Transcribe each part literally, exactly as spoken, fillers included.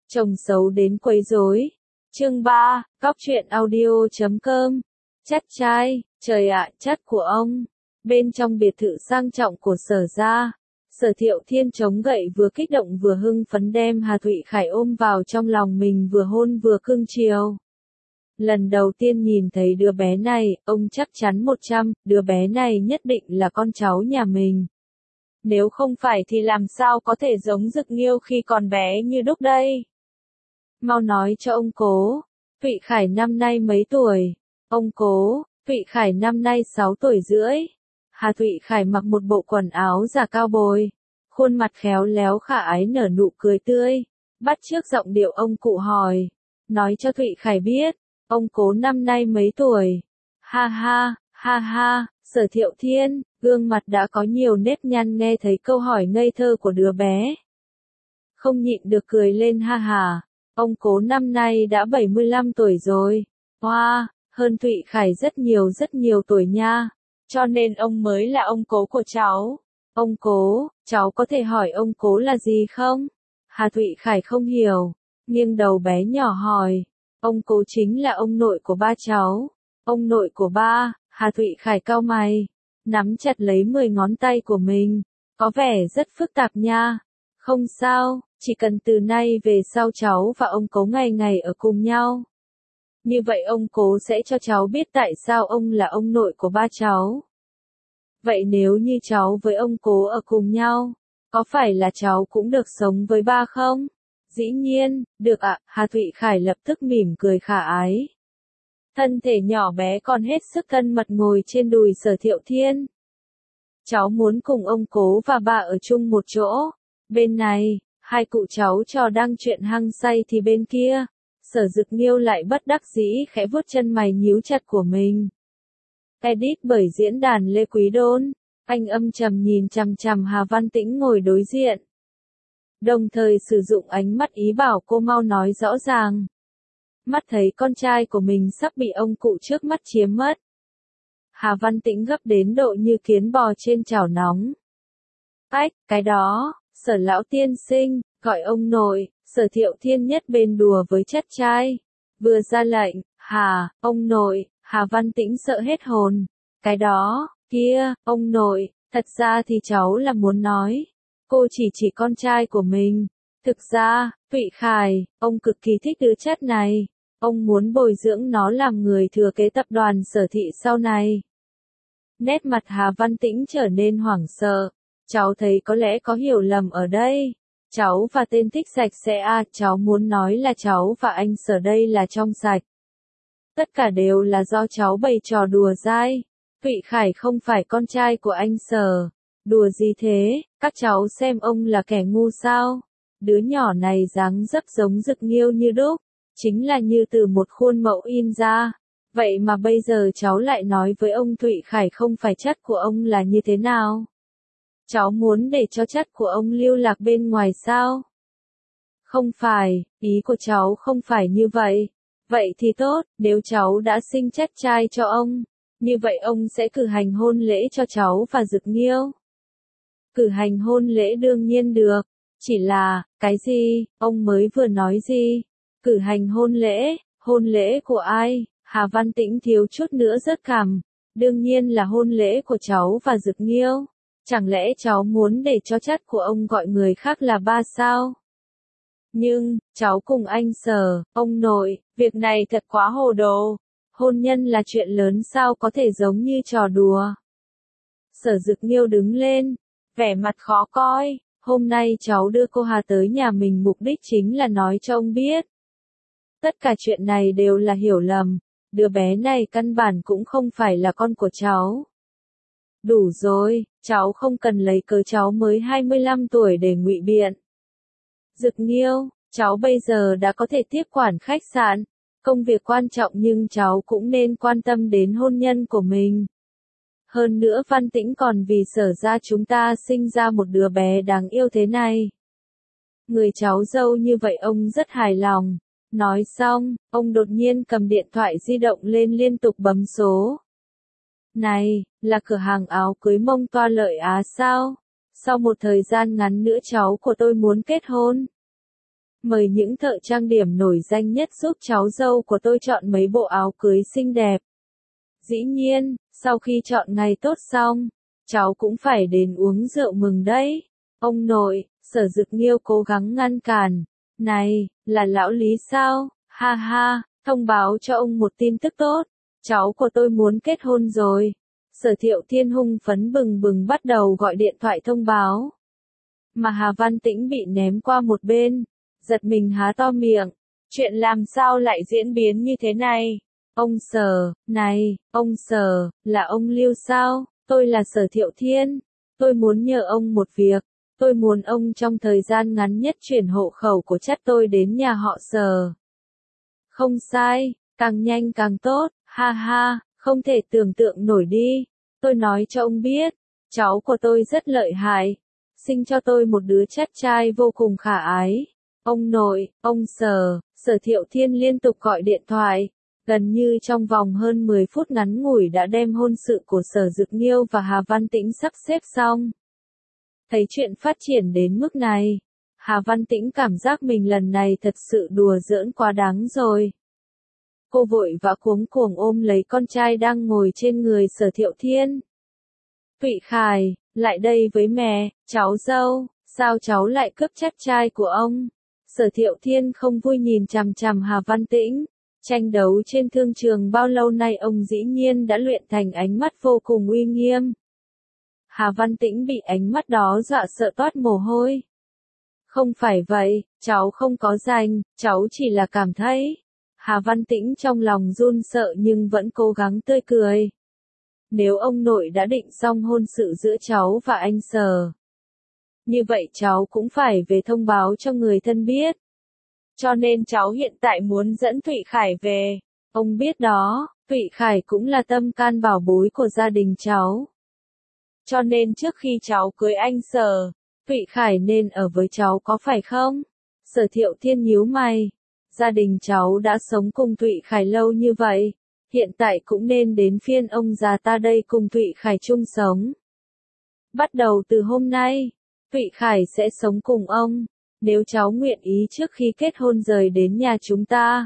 Chồng xấu đến quấy rối. Chương ba, Cóc truyện audio chấm com. Chắt trai, trời ạ, chắt của ông. Bên trong biệt thự sang trọng của Sở gia, Sở Thiệu Thiên chống gậy vừa kích động vừa hưng phấn đem Hà Thụy Khải ôm vào trong lòng mình vừa hôn vừa cưng chiều. Lần đầu tiên nhìn thấy đứa bé này, ông chắc chắn một trăm, đứa bé này nhất định là con cháu nhà mình. Nếu không phải thì làm sao có thể giống Dực Nghiêu khi còn bé như đúc đây? Mau nói cho ông Cố, Thụy Khải năm nay mấy tuổi? Ông Cố, Thụy Khải năm nay sáu tuổi rưỡi. Hà Thụy Khải mặc một bộ quần áo giả cao bồi, khuôn mặt khéo léo khả ái nở nụ cười tươi, bắt chước giọng điệu ông cụ hỏi, nói cho Thụy Khải biết, ông Cố năm nay mấy tuổi? Ha ha, ha ha, Sở Thiệu Thiên, gương mặt đã có nhiều nếp nhăn nghe thấy câu hỏi ngây thơ của đứa bé. Không nhịn được cười lên ha hà, ông Cố năm nay đã bảy mươi lăm tuổi rồi, hoa, wow, hơn Thụy Khải rất nhiều rất nhiều tuổi nha, cho nên ông mới là ông Cố của cháu. Ông Cố, cháu có thể hỏi ông Cố là gì không? Hà Thụy Khải không hiểu, nghiêng đầu bé nhỏ hỏi, ông Cố chính là ông nội của ba cháu. Ông nội của ba? Hà Thụy Khải cau mày, nắm chặt lấy mười ngón tay của mình, có vẻ rất phức tạp nha. Không sao, chỉ cần từ nay về sau cháu và ông Cố ngày ngày ở cùng nhau. Như vậy ông Cố sẽ cho cháu biết tại sao ông là ông nội của ba cháu. Vậy nếu như cháu với ông Cố ở cùng nhau, có phải là cháu cũng được sống với ba không? Dĩ nhiên, được ạ, Hà Thụy Khải lập tức mỉm cười khả ái. Thân thể nhỏ bé còn hết sức thân mật ngồi trên đùi Sở Thiệu Thiên. Cháu muốn cùng ông Cố và bà ở chung một chỗ. Bên này, hai cụ cháu trò đang chuyện hăng say thì bên kia, Sở Dực Nghiêu lại bất đắc dĩ khẽ vuốt chân mày nhíu chặt của mình. Edit bởi diễn đàn Lê Quý Đôn, anh âm trầm nhìn chằm chằm Hà Văn Tĩnh ngồi đối diện. Đồng thời sử dụng ánh mắt ý bảo cô mau nói rõ ràng. Mắt thấy con trai của mình sắp bị ông cụ trước mắt chiếm mất. Hà Văn Tĩnh gấp đến độ như kiến bò trên chảo nóng. Ách, cái đó, Sở lão tiên sinh, gọi ông nội, Sở Thiệu Thiên nhất bên đùa với chắt trai. Vừa ra lệnh, Hà, ông nội, Hà Văn Tĩnh sợ hết hồn. Cái đó, kia, ông nội, thật ra thì cháu là muốn nói. Cô chỉ chỉ con trai của mình. Thực ra, Thụy Khải, ông cực kỳ thích đứa chắt này. Ông muốn bồi dưỡng nó làm người thừa kế tập đoàn Sở thị sau này. Nét mặt Hà Văn Tĩnh trở nên hoảng sợ. Cháu thấy có lẽ có hiểu lầm ở đây. Cháu và tên thích sạch sẽ à, cháu muốn nói là cháu và anh Sở đây là trong sạch. Tất cả đều là do cháu bày trò đùa dai. Thụy Khải không phải con trai của anh Sở. Đùa gì thế, các cháu xem ông là kẻ ngu sao? Đứa nhỏ này dáng dấp giống Dực Nghiêu như đúc, chính là như từ một khuôn mẫu in ra. Vậy mà bây giờ cháu lại nói với ông Thụy Khải không phải chất của ông là như thế nào? Cháu muốn để cho chất của ông lưu lạc bên ngoài sao? Không phải, ý của cháu không phải như vậy. Vậy thì tốt, nếu cháu đã sinh chất trai cho ông, như vậy ông sẽ cử hành hôn lễ cho cháu và Dực Nghiêu. Cử hành hôn lễ đương nhiên được, chỉ là, cái gì, ông mới vừa nói gì? Cử hành hôn lễ, hôn lễ của ai? Hà Văn Tĩnh thiếu chút nữa rớt cằm, đương nhiên là hôn lễ của cháu và Dực Nghiêu. Chẳng lẽ cháu muốn để cho chất của ông gọi người khác là ba sao? Nhưng, cháu cùng anh Sở, ông nội, việc này thật quá hồ đồ. Hôn nhân là chuyện lớn sao có thể giống như trò đùa. Sở Dực Nghiêu đứng lên, vẻ mặt khó coi, hôm nay cháu đưa cô Hà tới nhà mình mục đích chính là nói cho ông biết. Tất cả chuyện này đều là hiểu lầm, đứa bé này căn bản cũng không phải là con của cháu. Đủ rồi, cháu không cần lấy cớ cháu mới hai mươi lăm tuổi để ngụy biện. Dực Nghiêu, cháu bây giờ đã có thể tiếp quản khách sạn, công việc quan trọng nhưng cháu cũng nên quan tâm đến hôn nhân của mình. Hơn nữa Văn Tĩnh còn vì Sở ra chúng ta sinh ra một đứa bé đáng yêu thế này. Người cháu dâu như vậy ông rất hài lòng. Nói xong, ông đột nhiên cầm điện thoại di động lên liên tục bấm số. Này, là cửa hàng áo cưới Mông Toa Lợi Á sao? Sau một thời gian ngắn nữa cháu của tôi muốn kết hôn. Mời những thợ trang điểm nổi danh nhất giúp cháu dâu của tôi chọn mấy bộ áo cưới xinh đẹp. Dĩ nhiên, sau khi chọn ngày tốt xong, cháu cũng phải đến uống rượu mừng đấy. Ông nội, Sở Dực Nghiêu cố gắng ngăn cản. Này, là lão Lý sao? Ha ha, thông báo cho ông một tin tức tốt. Cháu của tôi muốn kết hôn rồi. Sở Thiệu Thiên hung phấn bừng bừng bắt đầu gọi điện thoại thông báo. Mà Hà Văn Tĩnh bị ném qua một bên, giật mình há to miệng. Chuyện làm sao lại diễn biến như thế này? Ông Sở, này, ông Sở, là ông Lưu sao? Tôi là Sở Thiệu Thiên. Tôi muốn nhờ ông một việc. Tôi muốn ông trong thời gian ngắn nhất chuyển hộ khẩu của chất tôi đến nhà họ Sở. Không sai, càng nhanh càng tốt, ha ha, không thể tưởng tượng nổi đi. Tôi nói cho ông biết, cháu của tôi rất lợi hại. Sinh cho tôi một đứa chất trai vô cùng khả ái. Ông nội, ông Sở, Sở Thiệu Thiên liên tục gọi điện thoại. Gần như trong vòng hơn mười phút ngắn ngủi đã đem hôn sự của Sở Dực Nghiêu và Hà Văn Tĩnh sắp xếp xong. Thấy chuyện phát triển đến mức này, Hà Văn Tĩnh cảm giác mình lần này thật sự đùa giỡn quá đáng rồi. Cô vội vã cuống cuồng ôm lấy con trai đang ngồi trên người Sở Thiệu Thiên. Thụy Khải, lại đây với mẹ, cháu dâu, sao cháu lại cướp chất trai của ông? Sở Thiệu Thiên không vui nhìn chằm chằm Hà Văn Tĩnh. Tranh đấu trên thương trường bao lâu nay ông dĩ nhiên đã luyện thành ánh mắt vô cùng uy nghiêm. Hà Văn Tĩnh bị ánh mắt đó dọa sợ toát mồ hôi. Không phải vậy, cháu không có giành, cháu chỉ là cảm thấy. Hà Văn Tĩnh trong lòng run sợ nhưng vẫn cố gắng tươi cười. Nếu ông nội đã định xong hôn sự giữa cháu và anh Sở, như vậy cháu cũng phải về thông báo cho người thân biết. Cho nên cháu hiện tại muốn dẫn Thụy Khải về. Ông biết đó, Thụy Khải cũng là tâm can bảo bối của gia đình cháu. Cho nên trước khi cháu cưới anh Sở, Thụy Khải nên ở với cháu có phải không? Sở Thiệu Thiên nhíu mày. Gia đình cháu đã sống cùng Thụy Khải lâu như vậy. Hiện tại cũng nên đến phiên ông già ta đây cùng Thụy Khải chung sống. Bắt đầu từ hôm nay, Thụy Khải sẽ sống cùng ông. Nếu cháu nguyện ý trước khi kết hôn rời đến nhà chúng ta,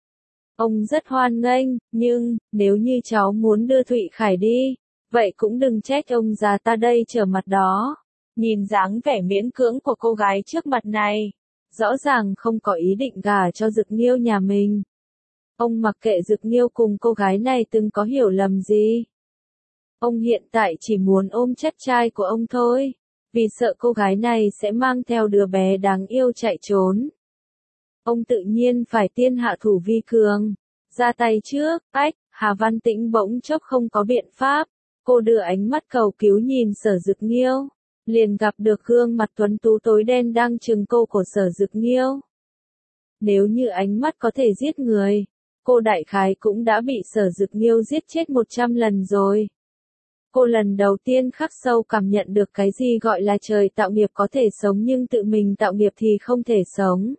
ông rất hoan nghênh, nhưng, nếu như cháu muốn đưa Thụy Khải đi, vậy cũng đừng trách ông già ta đây trở mặt đó. Nhìn dáng vẻ miễn cưỡng của cô gái trước mặt này, rõ ràng không có ý định gả cho Dực Nghiêu nhà mình. Ông mặc kệ Dực Nghiêu cùng cô gái này từng có hiểu lầm gì. Ông hiện tại chỉ muốn ôm chất trai của ông thôi. Vì sợ cô gái này sẽ mang theo đứa bé đáng yêu chạy trốn. Ông tự nhiên phải tiên hạ thủ vi cường. Ra tay trước, ách, Hà Văn Tĩnh bỗng chốc không có biện pháp. Cô đưa ánh mắt cầu cứu nhìn Sở Dực Nghiêu. Liền gặp được gương mặt tuấn tú tối đen đang trừng cô của Sở Dực Nghiêu. Nếu như ánh mắt có thể giết người, cô đại khái cũng đã bị Sở Dực Nghiêu giết chết một trăm lần rồi. Cô lần đầu tiên khắc sâu cảm nhận được cái gì gọi là trời tạo nghiệp có thể sống nhưng tự mình tạo nghiệp thì không thể sống.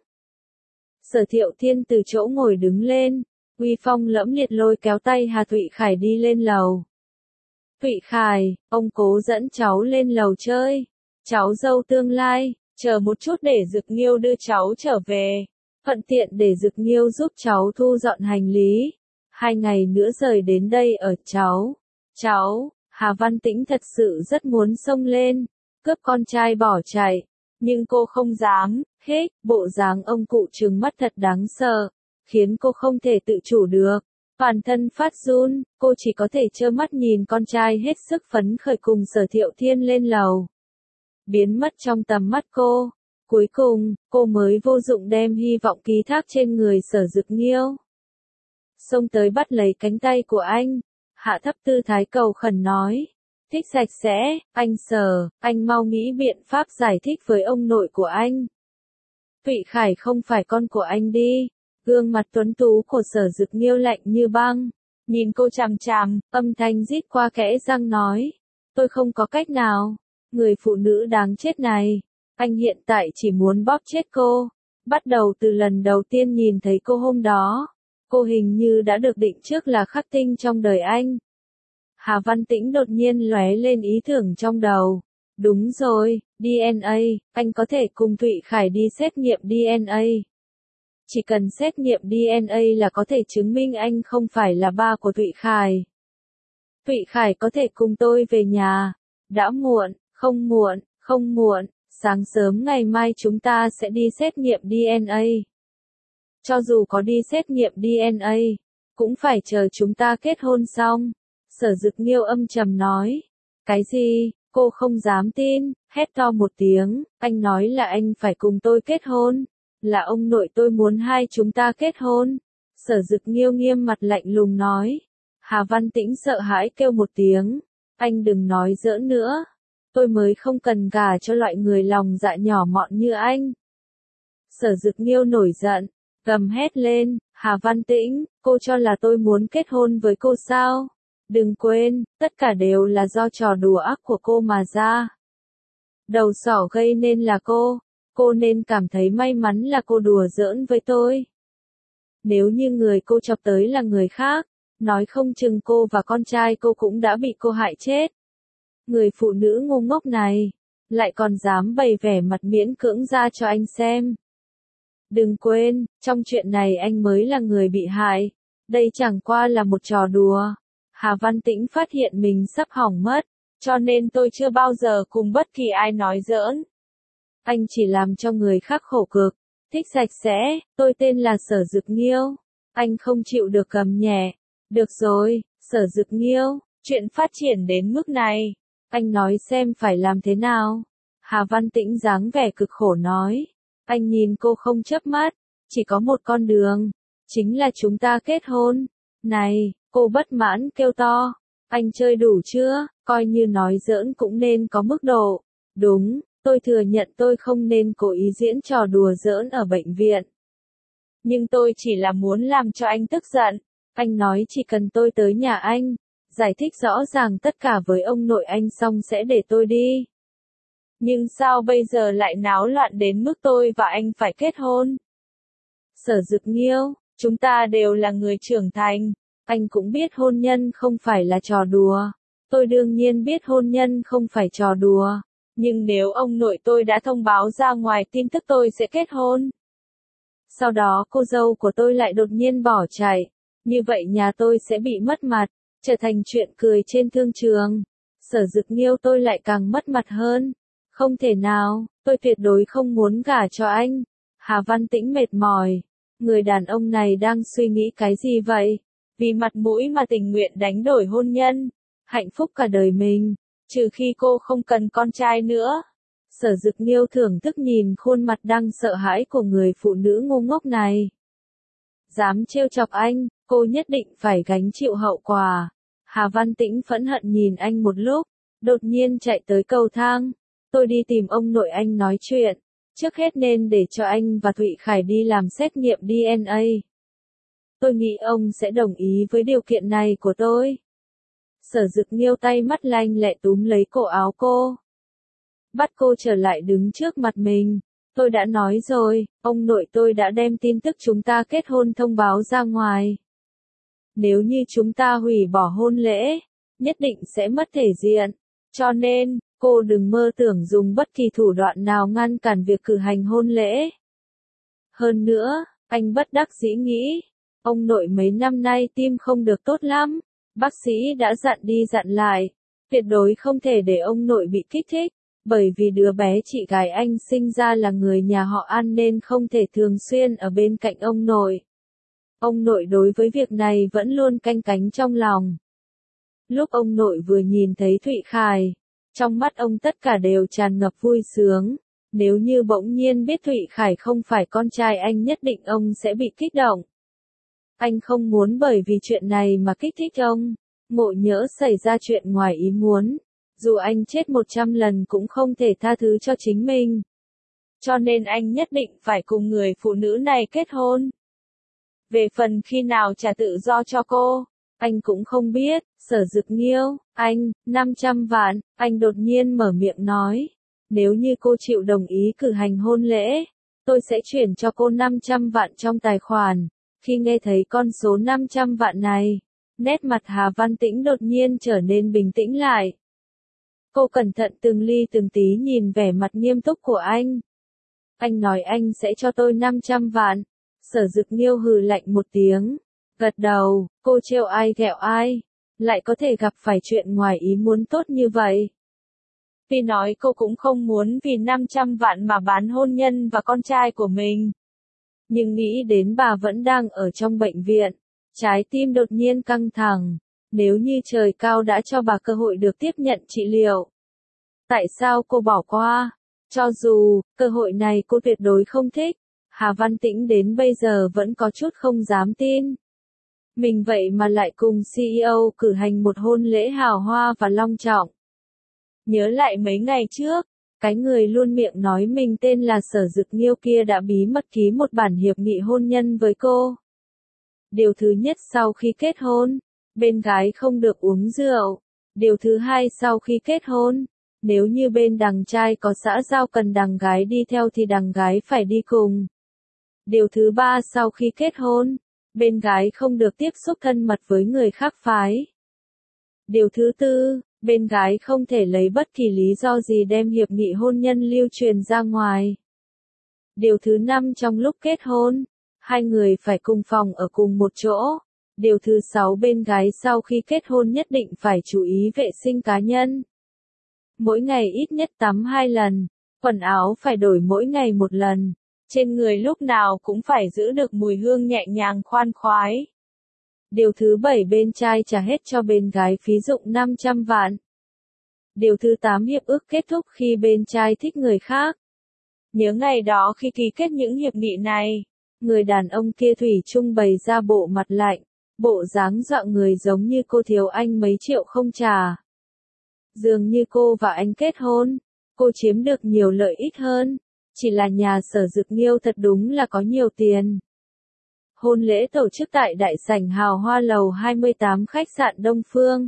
Sở Thiệu Thiên từ chỗ ngồi đứng lên, uy phong lẫm liệt lôi kéo tay Hà Thụy Khải đi lên lầu. Thụy Khải, ông cố dẫn cháu lên lầu chơi. Cháu dâu tương lai, chờ một chút để Dực Nghiêu đưa cháu trở về. Thuận tiện để Dực Nghiêu giúp cháu thu dọn hành lý. Hai ngày nữa rời đến đây ở cháu. Cháu. Hà Văn Tĩnh thật sự rất muốn xông lên, cướp con trai bỏ chạy, nhưng cô không dám, hết, bộ dáng ông cụ trừng mắt thật đáng sợ, khiến cô không thể tự chủ được. Toàn thân phát run, cô chỉ có thể trơ mắt nhìn con trai hết sức phấn khởi cùng Sở Thiệu Thiên lên lầu. Biến mất trong tầm mắt cô, cuối cùng, cô mới vô dụng đem hy vọng ký thác trên người Sở Dực Nghiêu. Xông tới bắt lấy cánh tay của anh. Hạ thấp tư thái cầu khẩn nói. Thích sạch sẽ, anh Sở, anh mau nghĩ biện pháp giải thích với ông nội của anh. Thụy Khải không phải con của anh đi. Gương mặt tuấn tú của Sở Dực Nghiêu lạnh như băng. Nhìn cô chằm chằm, âm thanh rít qua kẽ răng nói. Tôi không có cách nào. Người phụ nữ đáng chết này. Anh hiện tại chỉ muốn bóp chết cô. Bắt đầu từ lần đầu tiên nhìn thấy cô hôm đó. Cô hình như đã được định trước là khắc tinh trong đời anh. Hà Văn Tĩnh đột nhiên lóe lên ý tưởng trong đầu. Đúng rồi, đê en a, anh có thể cùng Thụy Khải đi xét nghiệm đê en a. Chỉ cần xét nghiệm đê en a là có thể chứng minh anh không phải là ba của Thụy Khải. Thụy Khải có thể cùng tôi về nhà. Đã muộn, không muộn, không muộn, sáng sớm ngày mai chúng ta sẽ đi xét nghiệm đê en a. Cho dù có đi xét nghiệm đê en a, cũng phải chờ chúng ta kết hôn xong. Sở Dực Nghiêu âm trầm nói. Cái gì? Cô không dám tin, hét to một tiếng, anh nói là anh phải cùng tôi kết hôn. Là ông nội tôi muốn hai chúng ta kết hôn. Sở Dực Nghiêu nghiêm mặt lạnh lùng nói. Hà Văn Tĩnh sợ hãi kêu một tiếng. Anh đừng nói giỡn nữa. Tôi mới không cần gả cho loại người lòng dạ nhỏ mọn như anh. Sở Dực Nghiêu nổi giận, gầm hét lên. Hà Văn Tĩnh, cô cho là tôi muốn kết hôn với cô sao? Đừng quên, tất cả đều là do trò đùa ác của cô mà ra. Đầu sỏ gây nên là cô. Cô nên cảm thấy may mắn là cô đùa giỡn với tôi. Nếu như người cô chọc tới là người khác, nói không chừng cô và con trai cô cũng đã bị cô hại chết. Người phụ nữ ngu ngốc này, lại còn dám bày vẻ mặt miễn cưỡng ra cho anh xem. Đừng quên, trong chuyện này anh mới là người bị hại. Đây chẳng qua là một trò đùa. Hà Văn Tĩnh phát hiện mình sắp hỏng mất, cho nên tôi chưa bao giờ cùng bất kỳ ai nói giỡn. Anh chỉ làm cho người khác khổ cực, thích sạch sẽ, tôi tên là Sở Dực Nghiêu. Anh không chịu được cầm nhẹ. Được rồi, Sở Dực Nghiêu, chuyện phát triển đến mức này. Anh nói xem phải làm thế nào. Hà Văn Tĩnh dáng vẻ cực khổ nói. Anh nhìn cô không chớp mắt, chỉ có một con đường, chính là chúng ta kết hôn. Này, cô bất mãn kêu to. Anh chơi đủ chưa, coi như nói giỡn cũng nên có mức độ. Đúng, tôi thừa nhận tôi không nên cố ý diễn trò đùa giỡn ở bệnh viện. Nhưng tôi chỉ là muốn làm cho anh tức giận. Anh nói chỉ cần tôi tới nhà anh, giải thích rõ ràng tất cả với ông nội anh xong sẽ để tôi đi. Nhưng sao bây giờ lại náo loạn đến mức tôi và anh phải kết hôn? Sở Dực Nghiêu, chúng ta đều là người trưởng thành. Anh cũng biết hôn nhân không phải là trò đùa. Tôi đương nhiên biết hôn nhân không phải trò đùa. Nhưng nếu ông nội tôi đã thông báo ra ngoài tin tức tôi sẽ kết hôn, sau đó cô dâu của tôi lại đột nhiên bỏ chạy, như vậy nhà tôi sẽ bị mất mặt, trở thành chuyện cười trên thương trường. Sở Dực Nghiêu tôi lại càng mất mặt hơn. Không thể nào, tôi tuyệt đối không muốn gả cho anh. Hà Văn Tĩnh mệt mỏi. Người đàn ông này đang suy nghĩ cái gì vậy? Vì mặt mũi mà tình nguyện đánh đổi hôn nhân, hạnh phúc cả đời mình, trừ khi cô không cần con trai nữa. Sở Dực Nghiêu thưởng thức nhìn khuôn mặt đang sợ hãi của người phụ nữ ngu ngốc này. Dám trêu chọc anh, cô nhất định phải gánh chịu hậu quả. Hà Văn Tĩnh phẫn hận nhìn anh một lúc, đột nhiên chạy tới cầu thang. Tôi đi tìm ông nội anh nói chuyện. Trước hết nên để cho anh và Thụy Khải đi làm xét nghiệm đê en a. Tôi nghĩ ông sẽ đồng ý với điều kiện này của tôi. Sở Dực Nghiêu tay mắt lanh lẹ túm lấy cổ áo cô, bắt cô trở lại đứng trước mặt mình. Tôi đã nói rồi, ông nội tôi đã đem tin tức chúng ta kết hôn thông báo ra ngoài. Nếu như chúng ta hủy bỏ hôn lễ, nhất định sẽ mất thể diện. Cho nên, cô đừng mơ tưởng dùng bất kỳ thủ đoạn nào ngăn cản việc cử hành hôn lễ. Hơn nữa, anh bất đắc dĩ nghĩ, ông nội mấy năm nay tim không được tốt lắm. Bác sĩ đã dặn đi dặn lại, tuyệt đối không thể để ông nội bị kích thích, bởi vì đứa bé chị gái anh sinh ra là người nhà họ An nên không thể thường xuyên ở bên cạnh ông nội. Ông nội đối với việc này vẫn luôn canh cánh trong lòng. Lúc ông nội vừa nhìn thấy Thụy Khải, trong mắt ông tất cả đều tràn ngập vui sướng. Nếu như bỗng nhiên biết Thụy Khải không phải con trai anh nhất định ông sẽ bị kích động. Anh không muốn bởi vì chuyện này mà kích thích ông. Ngộ nhỡ xảy ra chuyện ngoài ý muốn. Dù anh chết một trăm lần cũng không thể tha thứ cho chính mình. Cho nên anh nhất định phải cùng người phụ nữ này kết hôn. Về phần khi nào trả tự do cho cô, anh cũng không biết. Sở Dực Nghiêu, anh, năm trăm vạn, anh đột nhiên mở miệng nói. Nếu như cô chịu đồng ý cử hành hôn lễ, tôi sẽ chuyển cho cô năm trăm vạn trong tài khoản. Khi nghe thấy con số năm trăm vạn này, nét mặt Hà Văn Tĩnh đột nhiên trở nên bình tĩnh lại. Cô cẩn thận từng ly từng tí nhìn vẻ mặt nghiêm túc của anh. Anh nói anh sẽ cho tôi năm trăm vạn. Sở Dực Nghiêu hừ lạnh một tiếng. Gật đầu, cô trêu ai ghẹo ai. Lại có thể gặp phải chuyện ngoài ý muốn tốt như vậy. Vì nói cô cũng không muốn vì năm trăm vạn mà bán hôn nhân và con trai của mình. Nhưng nghĩ đến bà vẫn đang ở trong bệnh viện. Trái tim đột nhiên căng thẳng. Nếu như trời cao đã cho bà cơ hội được tiếp nhận trị liệu. Tại sao cô bỏ qua? Cho dù, cơ hội này cô tuyệt đối không thích. Hà Văn Tĩnh đến bây giờ vẫn có chút không dám tin. Mình vậy mà lại cùng xê e ô cử hành một hôn lễ hào hoa và long trọng. Nhớ lại mấy ngày trước, cái người luôn miệng nói mình tên là Sở Dực Nghiêu kia đã bí mật ký một bản hiệp nghị hôn nhân với cô. Điều thứ nhất sau khi kết hôn, bên gái không được uống rượu. Điều thứ hai sau khi kết hôn, nếu như bên đằng trai có xã giao cần đằng gái đi theo thì đằng gái phải đi cùng. Điều thứ ba sau khi kết hôn, bên gái không được tiếp xúc thân mật với người khác phái. Điều thứ tư, bên gái không thể lấy bất kỳ lý do gì đem hiệp nghị hôn nhân lưu truyền ra ngoài. Điều thứ năm trong lúc kết hôn, hai người phải cùng phòng ở cùng một chỗ. Điều thứ sáu bên gái sau khi kết hôn nhất định phải chú ý vệ sinh cá nhân. Mỗi ngày ít nhất tắm hai lần, quần áo phải đổi mỗi ngày một lần. Trên người lúc nào cũng phải giữ được mùi hương nhẹ nhàng khoan khoái. Điều thứ bảy bên trai trả hết cho bên gái phí dụng năm trăm vạn. Điều thứ tám hiệp ước kết thúc khi bên trai thích người khác. Nhớ ngày đó khi ký kết những hiệp nghị này, người đàn ông kia thủy chung bày ra bộ mặt lạnh, bộ dáng dọa người giống như cô thiếu anh mấy triệu không trả. Dường như cô và anh kết hôn, cô chiếm được nhiều lợi ích hơn. Chỉ là nhà Sở Dực Nghiêu thật đúng là có nhiều tiền. Hôn lễ tổ chức tại đại sảnh hào hoa lầu hai mươi tám khách sạn Đông Phương.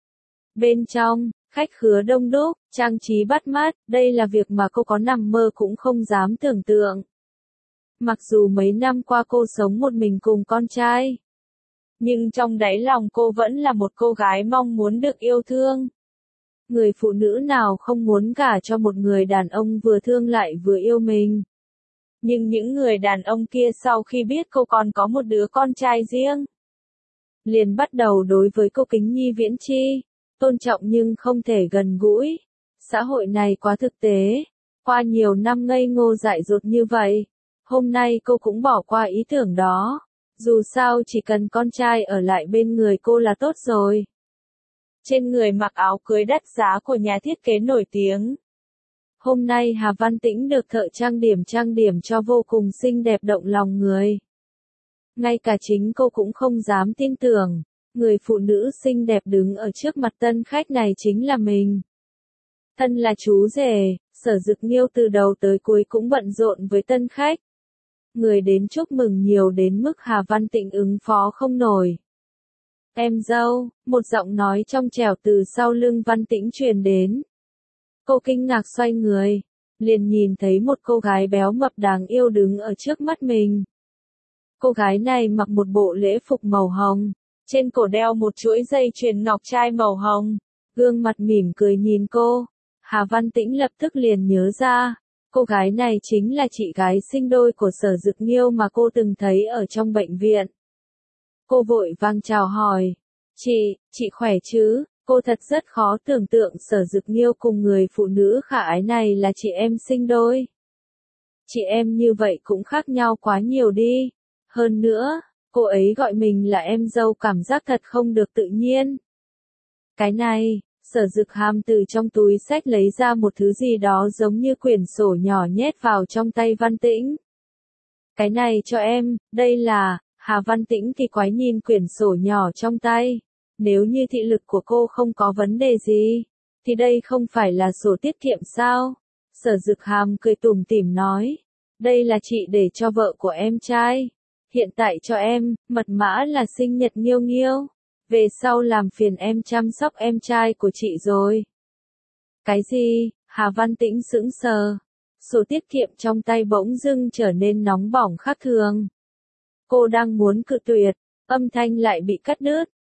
Bên trong, khách khứa đông đúc, trang trí bắt mắt, đây là việc mà cô có nằm mơ cũng không dám tưởng tượng. Mặc dù mấy năm qua cô sống một mình cùng con trai, nhưng trong đáy lòng cô vẫn là một cô gái mong muốn được yêu thương. Người phụ nữ nào không muốn gả cho một người đàn ông vừa thương lại vừa yêu mình. Nhưng những người đàn ông kia sau khi biết cô còn có một đứa con trai riêng, liền bắt đầu đối với cô kính nhi viễn chi, tôn trọng nhưng không thể gần gũi. Xã hội này quá thực tế. Qua nhiều năm ngây ngô dại dột như vậy, hôm nay cô cũng bỏ qua ý tưởng đó. Dù sao chỉ cần con trai ở lại bên người cô là tốt rồi. Trên người mặc áo cưới đắt giá của nhà thiết kế nổi tiếng. Hôm nay Hà Văn Tĩnh được thợ trang điểm trang điểm cho vô cùng xinh đẹp động lòng người. Ngay cả chính cô cũng không dám tin tưởng, người phụ nữ xinh đẹp đứng ở trước mặt tân khách này chính là mình. Thân là chú rể, Sở Dực Nghiêu từ đầu tới cuối cũng bận rộn với tân khách. Người đến chúc mừng nhiều đến mức Hà Văn Tĩnh ứng phó không nổi. Em dâu, một giọng nói trong trẻo từ sau lưng Văn Tĩnh truyền đến. Cô kinh ngạc xoay người, liền nhìn thấy một cô gái béo mập đáng yêu đứng ở trước mắt mình. Cô gái này mặc một bộ lễ phục màu hồng, trên cổ đeo một chuỗi dây chuyền ngọc trai màu hồng, gương mặt mỉm cười nhìn cô. Hà Văn Tĩnh lập tức liền nhớ ra, cô gái này chính là chị gái sinh đôi của Sở Dực Nghiêu mà cô từng thấy ở trong bệnh viện. Cô vội vàng chào hỏi, chị, chị khỏe chứ? Cô thật rất khó tưởng tượng Sở Dực Nghiêu cùng người phụ nữ khả ái này là chị em sinh đôi. Chị em như vậy cũng khác nhau quá nhiều đi. Hơn nữa, cô ấy gọi mình là em dâu cảm giác thật không được tự nhiên. Cái này, Sở Dực Hàm từ trong túi xách lấy ra một thứ gì đó giống như quyển sổ nhỏ nhét vào trong tay Văn Tĩnh. Cái này cho em, đây là, Hà Văn Tĩnh thì quái nhìn quyển sổ nhỏ trong tay. Nếu như thị lực của cô không có vấn đề gì, thì đây không phải là sổ tiết kiệm sao? Sở Dực Hàm cười tủm tỉm nói, đây là chị để cho vợ của em trai. Hiện tại cho em, mật mã là sinh nhật Nghiêu Nghiêu. Về sau làm phiền em chăm sóc em trai của chị rồi. Cái gì? Hà Văn Tĩnh sững sờ. Sổ tiết kiệm trong tay bỗng dưng trở nên nóng bỏng khác thường. Cô đang muốn cự tuyệt, âm thanh lại bị cắt đứt.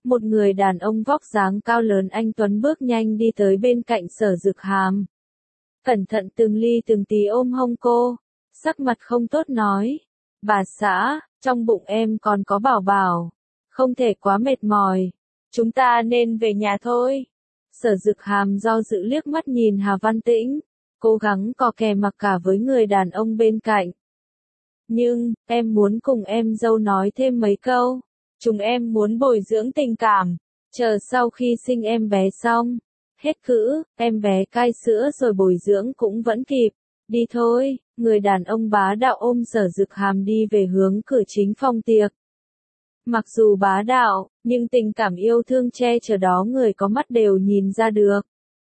một người đàn ông vóc dáng cao lớn anh tuấn bước nhanh đi tới bên cạnh Sở Dực Hàm. Cẩn thận từng ly từng tí ôm hông cô, sắc mặt không tốt nói, bà xã, trong bụng em còn có bảo bảo, không thể quá mệt mỏi, chúng ta nên về nhà thôi. Sở Dực Hàm do dự liếc mắt nhìn Hà Văn Tĩnh, cố gắng cò kè mặc cả với người đàn ông bên cạnh. Nhưng, em muốn cùng em dâu nói thêm mấy câu, chúng em muốn bồi dưỡng tình cảm, chờ sau khi sinh em bé xong, hết cữ, em bé cai sữa rồi bồi dưỡng cũng vẫn kịp, đi thôi, người đàn ông bá đạo ôm Sở Dực Hàm đi về hướng cửa chính phòng tiệc. Mặc dù bá đạo, nhưng tình cảm yêu thương che chở đó người có mắt đều nhìn ra được.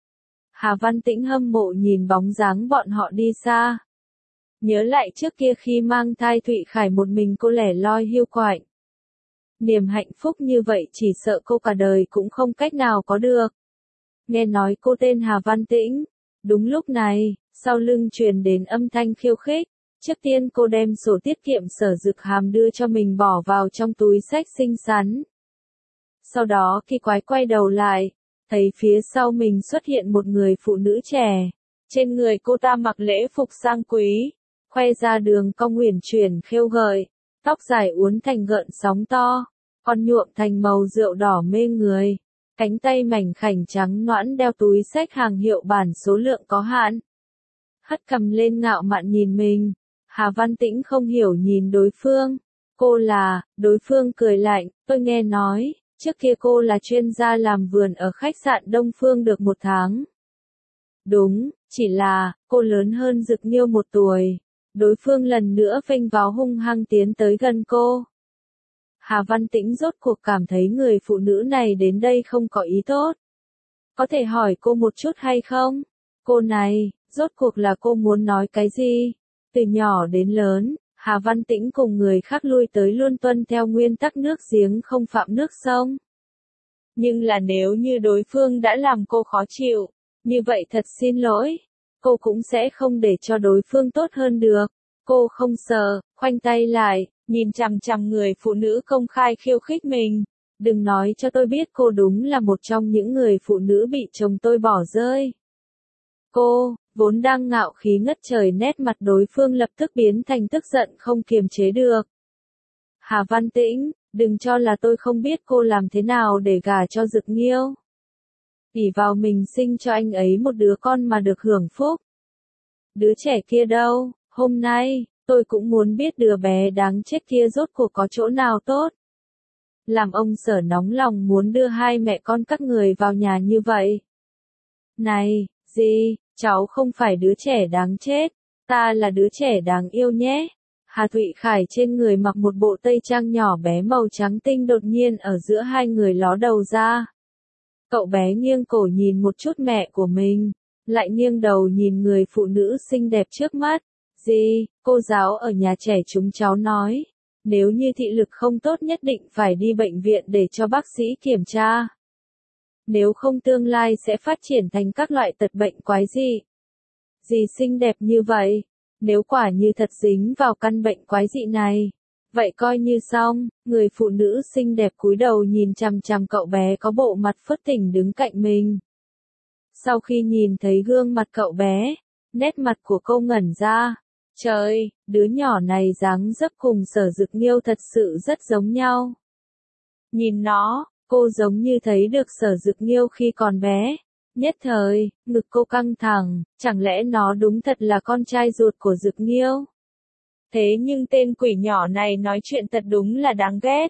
Hà Văn Tĩnh hâm mộ nhìn bóng dáng bọn họ đi xa. Nhớ lại trước kia khi mang thai Thụy Khải một mình cô lẻ loi hiu quạnh. Niềm hạnh phúc như vậy chỉ sợ cô cả đời cũng không cách nào có được. Nghe nói cô tên Hà Văn Tĩnh. Đúng lúc này, sau lưng truyền đến âm thanh khiêu khích. Trước tiên cô đem sổ tiết kiệm Sở Dực Hàm đưa cho mình bỏ vào trong túi xách xinh xắn. Sau đó kỳ quái quay đầu lại, thấy phía sau mình xuất hiện một người phụ nữ trẻ. Trên người cô ta mặc lễ phục sang quý, khoe ra đường cong uyển chuyển khêu gợi, tóc dài uốn thành gợn sóng to, con nhuộm thành màu rượu đỏ mê người, cánh tay mảnh khảnh trắng nõn đeo túi xách hàng hiệu bản số lượng có hạn. Hất cằm lên ngạo mạn nhìn mình, Hà Văn Tĩnh không hiểu nhìn đối phương, cô là, đối phương cười lạnh, tôi nghe nói, trước kia cô là chuyên gia làm vườn ở khách sạn Đông Phương được một tháng. Đúng, chỉ là, cô lớn hơn Dực Nghiêu một tuổi. Đối phương lần nữa phanh váo hung hăng tiến tới gần cô. Hà Văn Tĩnh rốt cuộc cảm thấy người phụ nữ này đến đây không có ý tốt. Có thể hỏi cô một chút hay không? Cô này, rốt cuộc là cô muốn nói cái gì? Từ nhỏ đến lớn, Hà Văn Tĩnh cùng người khác lui tới luôn tuân theo nguyên tắc nước giếng không phạm nước sông. Nhưng là nếu như đối phương đã làm cô khó chịu, như vậy thật xin lỗi. Cô cũng sẽ không để cho đối phương tốt hơn được. Cô không sợ, khoanh tay lại, nhìn chằm chằm người phụ nữ công khai khiêu khích mình. Đừng nói cho tôi biết cô đúng là một trong những người phụ nữ bị chồng tôi bỏ rơi. Cô, vốn đang ngạo khí ngất trời, nét mặt đối phương lập tức biến thành tức giận không kiềm chế được. Hà Văn Tĩnh, đừng cho là tôi không biết cô làm thế nào để gả cho Dực Nghiêu. ỷ vào mình sinh cho anh ấy một đứa con mà được hưởng phúc. Đứa trẻ kia đâu, hôm nay, tôi cũng muốn biết đứa bé đáng chết kia rốt cuộc có chỗ nào tốt. Làm ông Sở nóng lòng muốn đưa hai mẹ con các người vào nhà như vậy. Này, gì, cháu không phải đứa trẻ đáng chết, ta là đứa trẻ đáng yêu nhé. Hà Thụy Khải trên người mặc một bộ tây trang nhỏ bé màu trắng tinh, đột nhiên ở giữa hai người ló đầu ra. Cậu bé nghiêng cổ nhìn một chút mẹ của mình, lại nghiêng đầu nhìn người phụ nữ xinh đẹp trước mắt. Gì, cô giáo ở nhà trẻ chúng cháu nói, nếu như thị lực không tốt nhất định phải đi bệnh viện để cho bác sĩ kiểm tra. Nếu không tương lai sẽ phát triển thành các loại tật bệnh quái dị. Gì xinh đẹp như vậy, nếu quả như thật dính vào căn bệnh quái dị này, vậy coi như xong. Người phụ nữ xinh đẹp cúi đầu nhìn chằm chằm cậu bé có bộ mặt phớt tỉnh đứng cạnh mình. Sau khi nhìn thấy gương mặt cậu bé, nét mặt của cô ngẩn ra. Trời, đứa nhỏ này dáng dấp cùng Sở Dực Nghiêu thật sự rất giống nhau. Nhìn nó, cô giống như thấy được Sở Dực Nghiêu khi còn bé. Nhất thời, ngực cô căng thẳng, chẳng lẽ nó đúng thật là con trai ruột của Dực Nghiêu? Thế nhưng tên quỷ nhỏ này nói chuyện thật đúng là đáng ghét.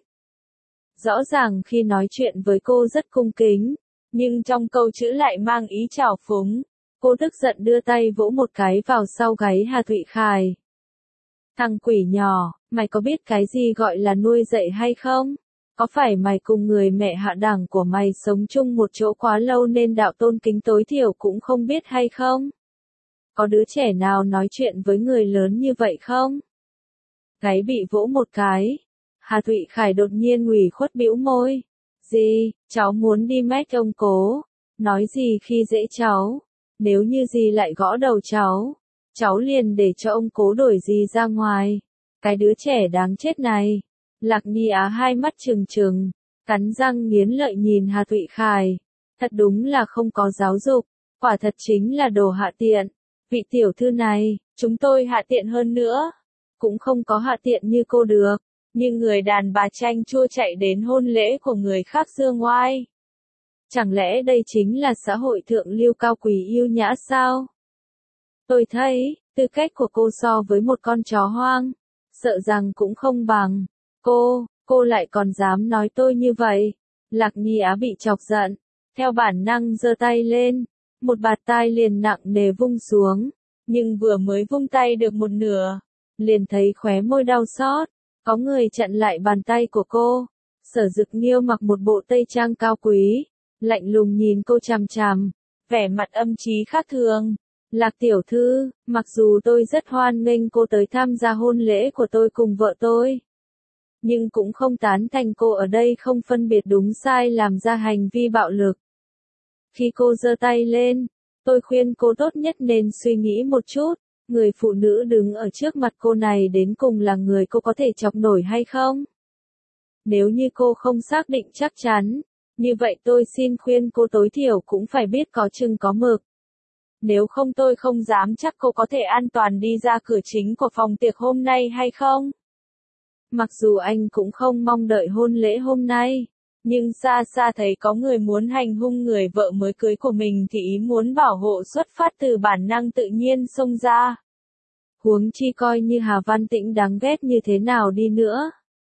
Rõ ràng khi nói chuyện với cô rất cung kính, nhưng trong câu chữ lại mang ý trào phúng. Cô tức giận đưa tay vỗ một cái vào sau gáy Hà Thụy Khải. Thằng quỷ nhỏ, mày có biết cái gì gọi là nuôi dạy hay không? Có phải mày cùng người mẹ hạ đẳng của mày sống chung một chỗ quá lâu nên đạo tôn kính tối thiểu cũng không biết hay không? Có đứa trẻ nào nói chuyện với người lớn như vậy không? Gáy bị vỗ một cái. Hà Thụy Khải đột nhiên ủy khuất bĩu môi. Gì, cháu muốn đi mách ông cố. Nói gì khi dễ cháu. Nếu như gì lại gõ đầu cháu, cháu liền để cho ông cố đuổi gì ra ngoài. Cái đứa trẻ đáng chết này. Lạc Nhi Á hai mắt trừng trừng. Cắn răng nghiến lợi nhìn Hà Thụy Khải. Thật đúng là không có giáo dục, quả thật chính là đồ hạ tiện. Vị tiểu thư này, chúng tôi hạ tiện hơn nữa. Cũng không có hạ tiện như cô được, nhưng người đàn bà chanh chua chạy đến hôn lễ của người khác dương oai. Chẳng lẽ đây chính là xã hội thượng lưu cao quý yêu nhã sao? Tôi thấy, tư cách của cô so với một con chó hoang, sợ rằng cũng không bằng. Cô, cô lại còn dám nói tôi như vậy. Lạc Nhi Á bị chọc giận, theo bản năng giơ tay lên, một bạt tai liền nặng nề vung xuống, nhưng vừa mới vung tay được một nửa, liền thấy khóe môi đau xót, có người chặn lại bàn tay của cô. Sở Dực Nghiêu mặc một bộ tây trang cao quý, lạnh lùng nhìn cô chằm chằm, vẻ mặt âm trí khác thường. Lạc tiểu thư, mặc dù tôi rất hoan nghênh cô tới tham gia hôn lễ của tôi cùng vợ tôi, nhưng cũng không tán thành cô ở đây không phân biệt đúng sai làm ra hành vi bạo lực. Khi cô giơ tay lên, tôi khuyên cô tốt nhất nên suy nghĩ một chút, người phụ nữ đứng ở trước mặt cô này đến cùng là người cô có thể chọc nổi hay không? Nếu như cô không xác định chắc chắn, như vậy tôi xin khuyên cô tối thiểu cũng phải biết có chừng có mực. Nếu không tôi không dám chắc cô có thể an toàn đi ra cửa chính của phòng tiệc hôm nay hay không. Mặc dù anh cũng không mong đợi hôn lễ hôm nay, nhưng xa xa thấy có người muốn hành hung người vợ mới cưới của mình thì ý muốn bảo hộ xuất phát từ bản năng tự nhiên xông ra. Huống chi coi như Hà Văn Tĩnh đáng ghét như thế nào đi nữa,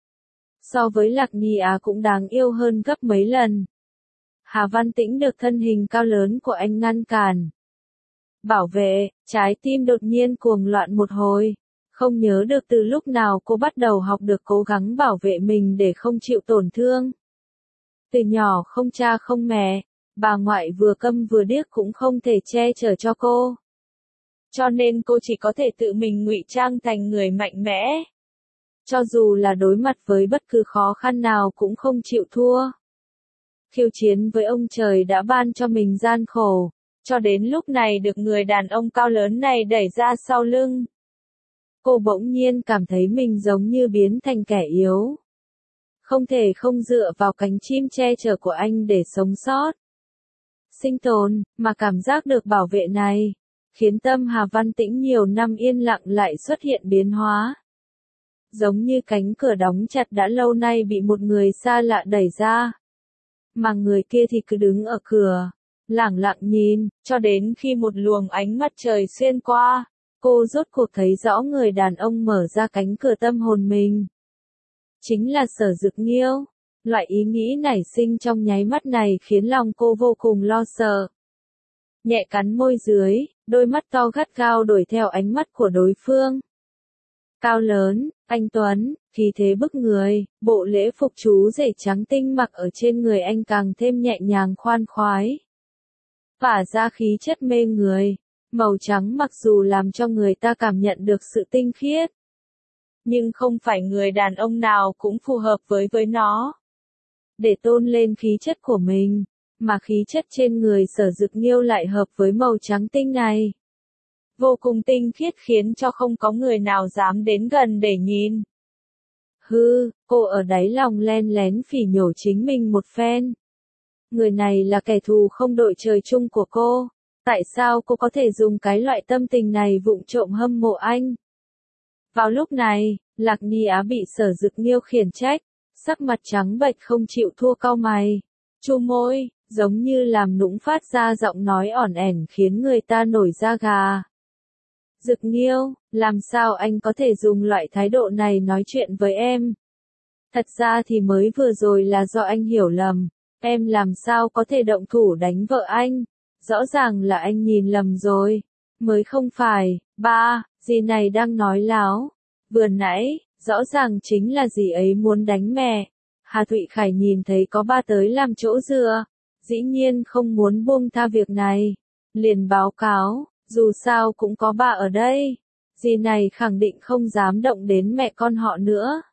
so với Lạc Nhi Á cũng đáng yêu hơn gấp mấy lần. Hà Văn Tĩnh được thân hình cao lớn của anh ngăn cản, bảo vệ, trái tim đột nhiên cuồng loạn một hồi. Không nhớ được từ lúc nào cô bắt đầu học được cố gắng bảo vệ mình để không chịu tổn thương. Từ nhỏ không cha không mẹ, bà ngoại vừa câm vừa điếc cũng không thể che chở cho cô. Cho nên cô chỉ có thể tự mình ngụy trang thành người mạnh mẽ. Cho dù là đối mặt với bất cứ khó khăn nào cũng không chịu thua. Khiêu chiến với ông trời đã ban cho mình gian khổ, cho đến lúc này được người đàn ông cao lớn này đẩy ra sau lưng. Cô bỗng nhiên cảm thấy mình giống như biến thành kẻ yếu. Không thể không dựa vào cánh chim che chở của anh để sống sót. Sinh tồn, mà cảm giác được bảo vệ này, khiến tâm Hà Văn Tĩnh nhiều năm yên lặng lại xuất hiện biến hóa. Giống như cánh cửa đóng chặt đã lâu nay bị một người xa lạ đẩy ra. Mà người kia thì cứ đứng ở cửa, lẳng lặng nhìn, cho đến khi một luồng ánh mặt trời xuyên qua. Cô rốt cuộc thấy rõ người đàn ông mở ra cánh cửa tâm hồn mình. Chính là Sở Dực Nghiêu. Loại ý nghĩ nảy sinh trong nháy mắt này khiến lòng cô vô cùng lo sợ. Nhẹ cắn môi dưới, đôi mắt to gắt gao đuổi theo ánh mắt của đối phương. Cao lớn, anh tuấn, khí thế bức người, bộ lễ phục chú rể trắng tinh mặc ở trên người anh càng thêm nhẹ nhàng khoan khoái. Tỏa ra khí chất mê người. Màu trắng mặc dù làm cho người ta cảm nhận được sự tinh khiết, nhưng không phải người đàn ông nào cũng phù hợp với với nó. Để tôn lên khí chất của mình, mà khí chất trên người Sở Dực Nghiêu lại hợp với màu trắng tinh này. Vô cùng tinh khiết khiến cho không có người nào dám đến gần để nhìn. Hư, cô ở đáy lòng len lén phỉ nhổ chính mình một phen. Người này là kẻ thù không đội trời chung của cô. Tại sao cô có thể dùng cái loại tâm tình này vụng trộm hâm mộ anh? Vào lúc này, Lạc Nhi Á bị Sở Dực Nghiêu khiển trách, sắc mặt trắng bệch không chịu thua cau mày, chu môi, giống như làm nũng phát ra giọng nói ỏn ẻn khiến người ta nổi da gà. Dực Nghiêu, làm sao anh có thể dùng loại thái độ này nói chuyện với em? Thật ra thì mới vừa rồi là do anh hiểu lầm, em làm sao có thể động thủ đánh vợ anh? Rõ ràng là anh nhìn lầm rồi. Mới không phải, ba, dì này đang nói láo. Vừa nãy, rõ ràng chính là dì ấy muốn đánh mẹ. Hà Thụy Khải nhìn thấy có ba tới làm chỗ dựa, dĩ nhiên không muốn buông tha việc này. Liền báo cáo, dù sao cũng có ba ở đây. Dì này khẳng định không dám động đến mẹ con họ nữa.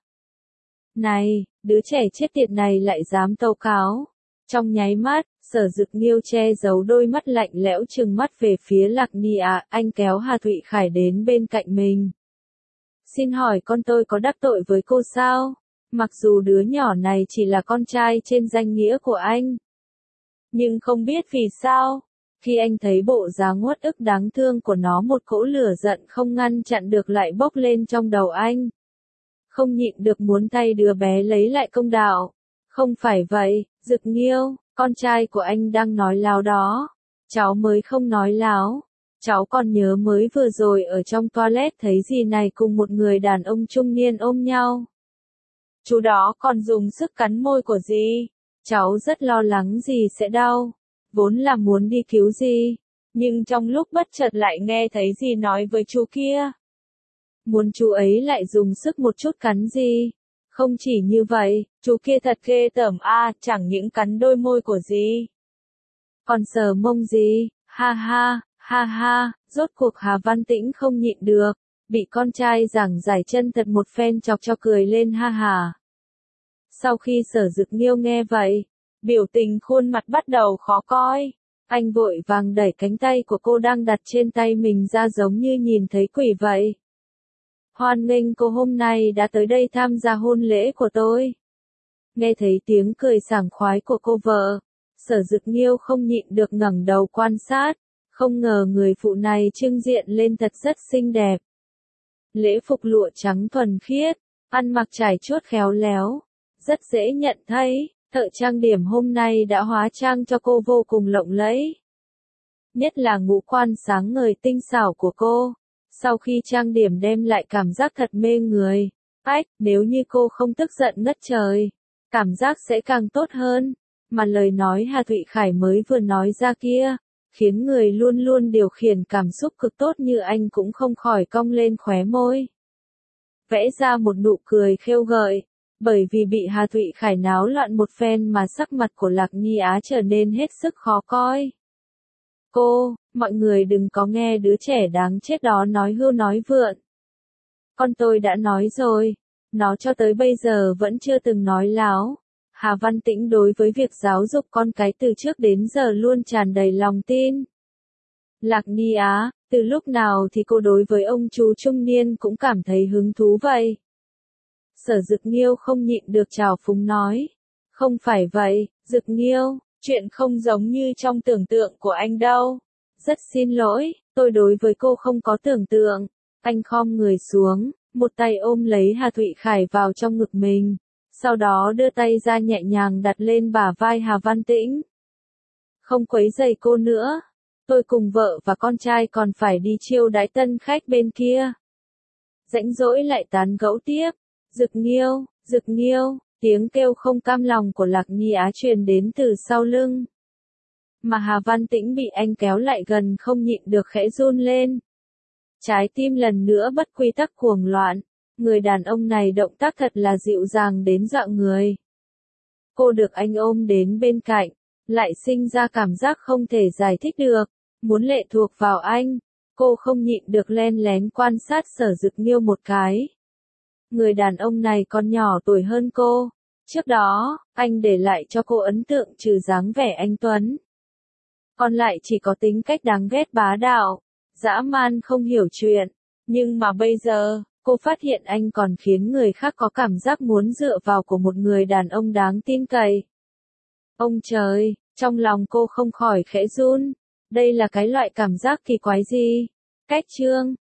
Này, đứa trẻ chết tiệt này lại dám tâu cáo. Trong nháy mắt, Sở Dực Nghiêu che giấu đôi mắt lạnh lẽo trừng mắt về phía Lạc Nhi Á, anh kéo Hà Thụy Khải đến bên cạnh mình. Xin hỏi con tôi có đắc tội với cô sao? Mặc dù đứa nhỏ này chỉ là con trai trên danh nghĩa của anh. Nhưng không biết vì sao, khi anh thấy bộ dáng uất ức đáng thương của nó, một cỗ lửa giận không ngăn chặn được lại bốc lên trong đầu anh. Không nhịn được muốn thay đứa bé lấy lại công đạo. Không phải vậy, Dực Nghiêu, con trai của anh đang nói láo đó. Cháu mới không nói láo. Cháu còn nhớ mới vừa rồi ở trong toilet thấy dì này cùng một người đàn ông trung niên ôm nhau. Chú đó còn dùng sức cắn môi của dì. Cháu rất lo lắng dì sẽ đau. Vốn là muốn đi cứu dì. Nhưng trong lúc bất chợt lại nghe thấy dì nói với chú kia. Muốn chú ấy lại dùng sức một chút cắn dì. Không chỉ như vậy, chú kia thật ghê tởm a, à, chẳng những cắn đôi môi của dì. Còn sờ mông dì, ha ha, ha ha, rốt cuộc Hà Văn Tĩnh không nhịn được. Bị con trai giảng giải chân thật một phen chọc cho cười lên ha hà. Sau khi Sở Dực Nghiêu nghe vậy, biểu tình khuôn mặt bắt đầu khó coi. Anh vội vàng đẩy cánh tay của cô đang đặt trên tay mình ra giống như nhìn thấy quỷ vậy. Hoan nghênh cô hôm nay đã tới đây tham gia hôn lễ của tôi. Nghe thấy tiếng cười sảng khoái của cô vợ, Sở Dực Nghiêu không nhịn được ngẩng đầu quan sát. Không ngờ người phụ này trưng diện lên thật rất xinh đẹp. Lễ phục lụa trắng thuần khiết, ăn mặc trải chuốt khéo léo, rất dễ nhận thấy, thợ trang điểm hôm nay đã hóa trang cho cô vô cùng lộng lẫy. Nhất là ngũ quan sáng ngời tinh xảo của cô, sau khi trang điểm đem lại cảm giác thật mê người. Ách, nếu như cô không tức giận ngất trời, cảm giác sẽ càng tốt hơn, mà lời nói Hà Thụy Khải mới vừa nói ra kia, khiến người luôn luôn điều khiển cảm xúc cực tốt như anh cũng không khỏi cong lên khóe môi. Vẽ ra một nụ cười khêu gợi, bởi vì bị Hà Thụy Khải náo loạn một phen mà sắc mặt của Lạc Nhi Á trở nên hết sức khó coi. Cô, mọi người đừng có nghe đứa trẻ đáng chết đó nói hưu nói vượn. Con tôi đã nói rồi, nó cho tới bây giờ vẫn chưa từng nói láo. Hà Văn Tĩnh đối với việc giáo dục con cái từ trước đến giờ luôn tràn đầy lòng tin. Lạc Ni Á, từ lúc nào thì cô đối với ông chú trung niên cũng cảm thấy hứng thú vậy? Sở Dực Nghiêu không nhịn được trào phúng nói. Không phải vậy, Dực Nghiêu, chuyện không giống như trong tưởng tượng của anh đâu. Rất xin lỗi, tôi đối với cô không có tưởng tượng. Anh khom người xuống, một tay ôm lấy Hà Thụy Khải vào trong ngực mình. Sau đó đưa tay ra nhẹ nhàng đặt lên bả vai Hà Văn Tĩnh. Không quấy rầy cô nữa. Tôi cùng vợ và con trai còn phải đi chiêu đãi tân khách bên kia. Rãnh rỗi lại tán gẫu tiếp. Dực Nghiêu, Dực Nghiêu, tiếng kêu không cam lòng của Lạc Nhi Á truyền đến từ sau lưng. Mà Hà Văn Tĩnh bị anh kéo lại gần không nhịn được khẽ run lên. Trái tim lần nữa bất quy tắc cuồng loạn. Người đàn ông này động tác thật là dịu dàng đến dọa người. Cô được anh ôm đến bên cạnh, lại sinh ra cảm giác không thể giải thích được, muốn lệ thuộc vào anh. Cô không nhịn được len lén quan sát Sở Dực Nghiêu một cái. Người đàn ông này còn nhỏ tuổi hơn cô. Trước đó, anh để lại cho cô ấn tượng trừ dáng vẻ anh tuấn. Còn lại chỉ có tính cách đáng ghét bá đạo, dã man không hiểu chuyện. Nhưng mà bây giờ, cô phát hiện anh còn khiến người khác có cảm giác muốn dựa vào của một người đàn ông đáng tin cậy. Ông trời, trong lòng cô không khỏi khẽ run. Đây là cái loại cảm giác kỳ quái gì? Cách chương